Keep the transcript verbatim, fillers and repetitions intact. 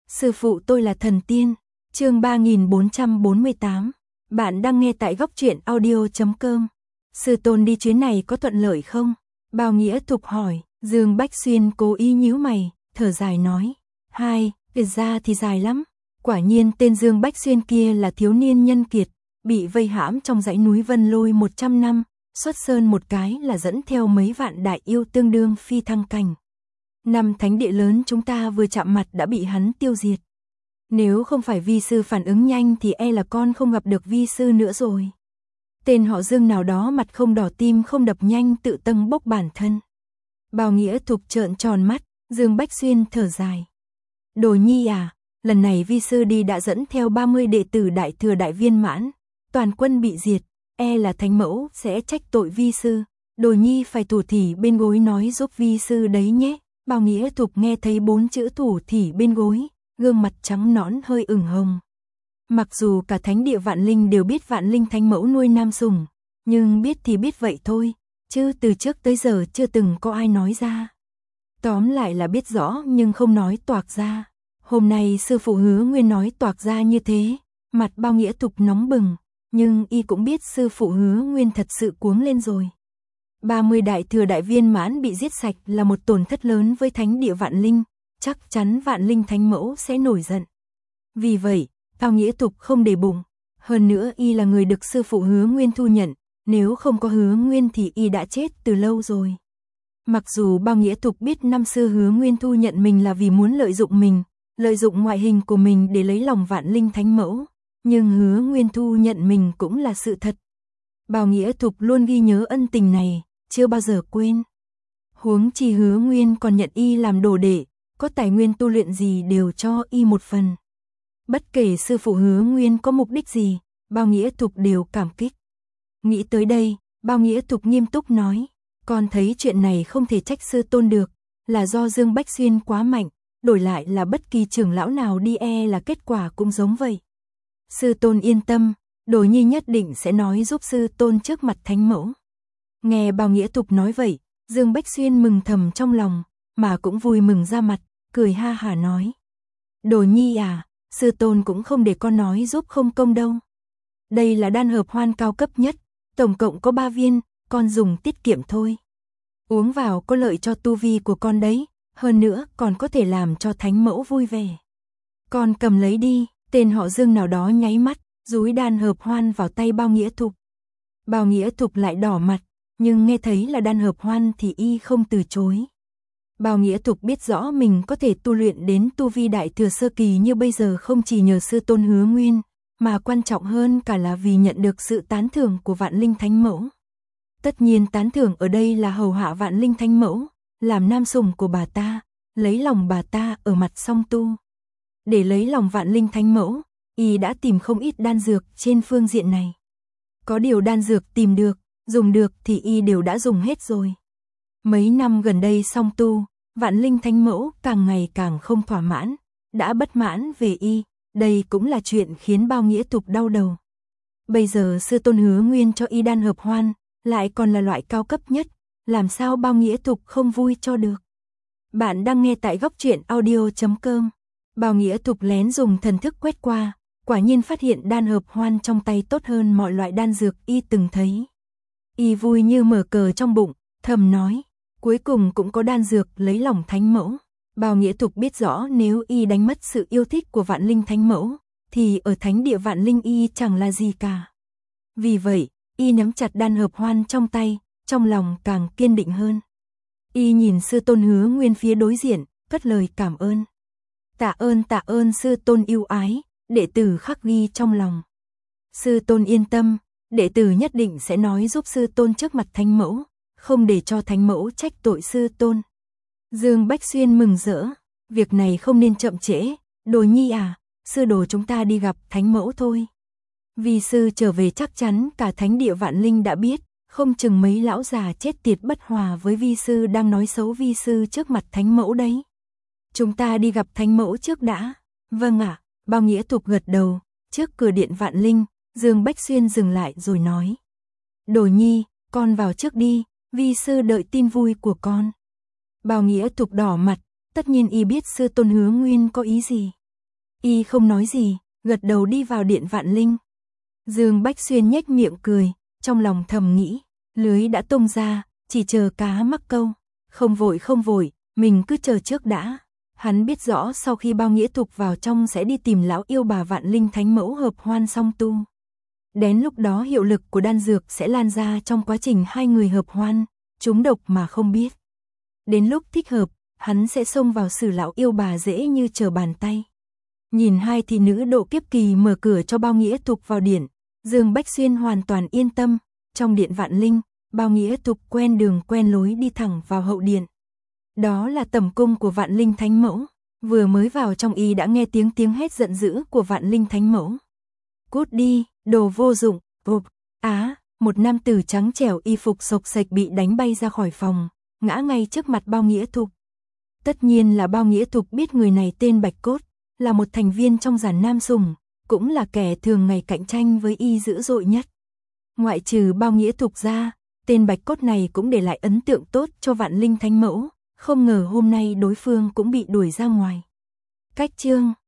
Sư phụ tôi là thần tiên. Chương ba nghìn bốn trăm bốn mươi tám. Bạn đang nghe tại góc truyện audio chấm com. Sư tôn đi chuyến này có thuận lợi không? Bao Nghĩa Thục hỏi. Dương Bách Xuyên cố ý nhíu mày, thở dài nói. Hai, việc ra thì dài lắm. Quả nhiên tên Dương Bách Xuyên kia là thiếu niên nhân kiệt, bị vây hãm trong dãy núi Vân Lôi một trăm năm, xuất sơn một cái là dẫn theo mấy vạn đại yêu tương đương phi thăng cảnh. Năm thánh địa lớn chúng ta vừa chạm mặt đã bị hắn tiêu diệt. Nếu không phải vi sư phản ứng nhanh thì e là con không gặp được vi sư nữa rồi. Tên họ Dương nào đó mặt không đỏ tim không đập nhanh tự tâng bốc bản thân. Bao Nghĩa Thục trợn tròn mắt, Dương Bách Xuyên thở dài. Đồ nhi à, lần này vi sư đi đã dẫn theo ba mươi đệ tử đại thừa đại viên mãn, toàn quân bị diệt, e là thánh mẫu sẽ trách tội vi sư. Đồ nhi phải thủ thỉ bên gối nói giúp vi sư đấy nhé. Bao Nghĩa Thục nghe thấy bốn chữ thủ thỉ bên gối, gương mặt trắng nõn hơi ửng hồng. Mặc dù cả thánh địa Vạn Linh đều biết Vạn Linh thánh mẫu nuôi nam sủng, nhưng biết thì biết vậy thôi, chứ từ trước tới giờ chưa từng có ai nói ra. Tóm lại là biết rõ nhưng không nói toạc ra. Hôm nay sư phụ Hứa Nguyên nói toạc ra như thế, mặt Bao Nghĩa Thục nóng bừng, nhưng y cũng biết sư phụ Hứa Nguyên thật sự cuống lên rồi. ba mươi đại thừa đại viên mãn bị giết sạch là một tổn thất lớn với thánh địa Vạn Linh, chắc chắn Vạn Linh thánh mẫu sẽ nổi giận. Vì vậy, Bao Nghĩa Thục không để bụng, hơn nữa y là người được sư phụ Hứa Nguyên thu nhận, nếu không có Hứa Nguyên thì y đã chết từ lâu rồi. Mặc dù Bao Nghĩa Thục biết năm xưa Hứa Nguyên thu nhận mình là vì muốn lợi dụng mình, lợi dụng ngoại hình của mình để lấy lòng Vạn Linh thánh mẫu, nhưng Hứa Nguyên thu nhận mình cũng là sự thật. Bao Nghĩa Thục luôn ghi nhớ ân tình này, chưa bao giờ quên. Huống chi Hứa Nguyên còn nhận y làm đồ đệ, có tài nguyên tu luyện gì đều cho y một phần. Bất kể sư phụ Hứa Nguyên có mục đích gì, Bao Nghĩa Thục đều cảm kích. Nghĩ tới đây, Bao Nghĩa Thục nghiêm túc nói, con thấy chuyện này không thể trách sư tôn được, là do Dương Bách Xuyên quá mạnh, đổi lại là bất kỳ trưởng lão nào đi e là kết quả cũng giống vậy. Sư tôn yên tâm, Đồ nhi nhất định sẽ nói giúp sư tôn trước mặt thánh mẫu. Nghe Bao Nghĩa Thục nói vậy, Dương Bách Xuyên mừng thầm trong lòng, mà cũng vui mừng ra mặt, cười ha hả nói. Đồ nhi à, sư tôn cũng không để con nói giúp không công đâu. Đây là đan hợp hoan cao cấp nhất, tổng cộng có ba viên, con dùng tiết kiệm thôi. Uống vào có lợi cho tu vi của con đấy, hơn nữa còn có thể làm cho thánh mẫu vui vẻ. Con cầm lấy đi, tên họ Dương nào đó nháy mắt, dúi đan hợp hoan vào tay Bao Nghĩa Thục. Bao Nghĩa Thục lại đỏ mặt, nhưng nghe thấy là đan hợp hoan thì y không từ chối. Bao Nghĩa Thục biết rõ mình có thể tu luyện đến tu vi đại thừa sơ kỳ như bây giờ không chỉ nhờ sư tôn Hứa Nguyên, mà quan trọng hơn cả là vì nhận được sự tán thưởng của Vạn Linh thánh mẫu. Tất nhiên tán thưởng ở đây là hầu hạ Vạn Linh thánh mẫu, làm nam sủng của bà ta, lấy lòng bà ta ở mặt song tu. Để lấy lòng Vạn Linh thánh mẫu, y đã tìm không ít đan dược trên phương diện này. Có điều đan dược tìm được, dùng được thì y đều đã dùng hết rồi. Mấy năm gần đây song tu, Vạn Linh thánh mẫu càng ngày càng không thỏa mãn, đã bất mãn về y, đây cũng là chuyện khiến Bao Nghĩa Thục đau đầu. Bây giờ sư tôn Hứa Nguyên cho y đan hợp hoan, lại còn là loại cao cấp nhất, làm sao Bao Nghĩa Thục không vui cho được. Bạn đang nghe tại góc truyện audio chấm com. Bao Nghĩa Thục lén dùng thần thức quét qua, quả nhiên phát hiện đan hợp hoan trong tay tốt hơn mọi loại đan dược y từng thấy. Y vui như mở cờ trong bụng, thầm nói, cuối cùng cũng có đan dược lấy lòng thánh mẫu. Bao Nghĩa Thục biết rõ nếu y đánh mất sự yêu thích của Vạn Linh thánh mẫu, thì ở thánh địa Vạn Linh y chẳng là gì cả. Vì vậy, y nắm chặt đan hợp hoan trong tay, trong lòng càng kiên định hơn. Y nhìn sư tôn Hứa Nguyên phía đối diện, cất lời cảm ơn. Tạ ơn tạ ơn sư tôn yêu ái, đệ tử khắc ghi trong lòng. Sư tôn yên tâm, đệ tử nhất định sẽ nói giúp sư tôn trước mặt thánh mẫu, không để cho thánh mẫu trách tội sư tôn. Dương Bách Xuyên mừng rỡ, việc này không nên chậm trễ, Đồ nhi à, sư đồ chúng ta đi gặp thánh mẫu thôi. Vì sư trở về chắc chắn cả thánh địa Vạn Linh đã biết, không chừng mấy lão già chết tiệt bất hòa với vi sư đang nói xấu vi sư trước mặt thánh mẫu đấy. Chúng ta đi gặp thánh mẫu trước đã. Vâng ạ, Bao Nghĩa Thục gật đầu, trước cửa điện Vạn Linh, Dương Bách Xuyên dừng lại rồi nói. Đồ nhi, con vào trước đi, vi sư đợi tin vui của con. Bao Nghĩa Thục đỏ mặt, tất nhiên y biết sư tôn Hứa Nguyên có ý gì. Y không nói gì, gật đầu đi vào điện Vạn Linh. Dương Bách Xuyên nhếch miệng cười, trong lòng thầm nghĩ, lưới đã tung ra, chỉ chờ cá mắc câu. Không vội không vội, mình cứ chờ trước đã. Hắn biết rõ sau khi Bao Nghĩa Thục vào trong sẽ đi tìm lão yêu bà Vạn Linh Thánh Mẫu hợp hoan song tu. Đến lúc đó hiệu lực của đan dược sẽ lan ra trong quá trình hai người hợp hoan, trúng độc mà không biết. Đến lúc thích hợp, hắn sẽ xông vào xử lão yêu bà dễ như trở bàn tay. Nhìn hai thị nữ độ kiếp kỳ mở cửa cho Bao Nghĩa Thục vào điện, Dương Bách Xuyên hoàn toàn yên tâm. Trong điện Vạn Linh, Bao Nghĩa Thục quen đường quen lối đi thẳng vào hậu điện. Đó là tẩm cung của Vạn Linh Thánh Mẫu. Vừa mới vào trong y đã nghe tiếng tiếng hét giận dữ của Vạn Linh Thánh Mẫu. Cút đi, đồ vô dụng, vụp, á, một nam tử trắng trẻo y phục xộc xệch bị đánh bay ra khỏi phòng, ngã ngay trước mặt Bao Nghĩa Thục. Tất nhiên là Bao Nghĩa Thục biết người này tên Bạch Cốt, là một thành viên trong giàn nam sủng, cũng là kẻ thường ngày cạnh tranh với y dữ dội nhất. Ngoại trừ Bao Nghĩa Thục ra, tên Bạch Cốt này cũng để lại ấn tượng tốt cho Vạn Linh Thánh Mẫu, không ngờ hôm nay đối phương cũng bị đuổi ra ngoài. Cách chương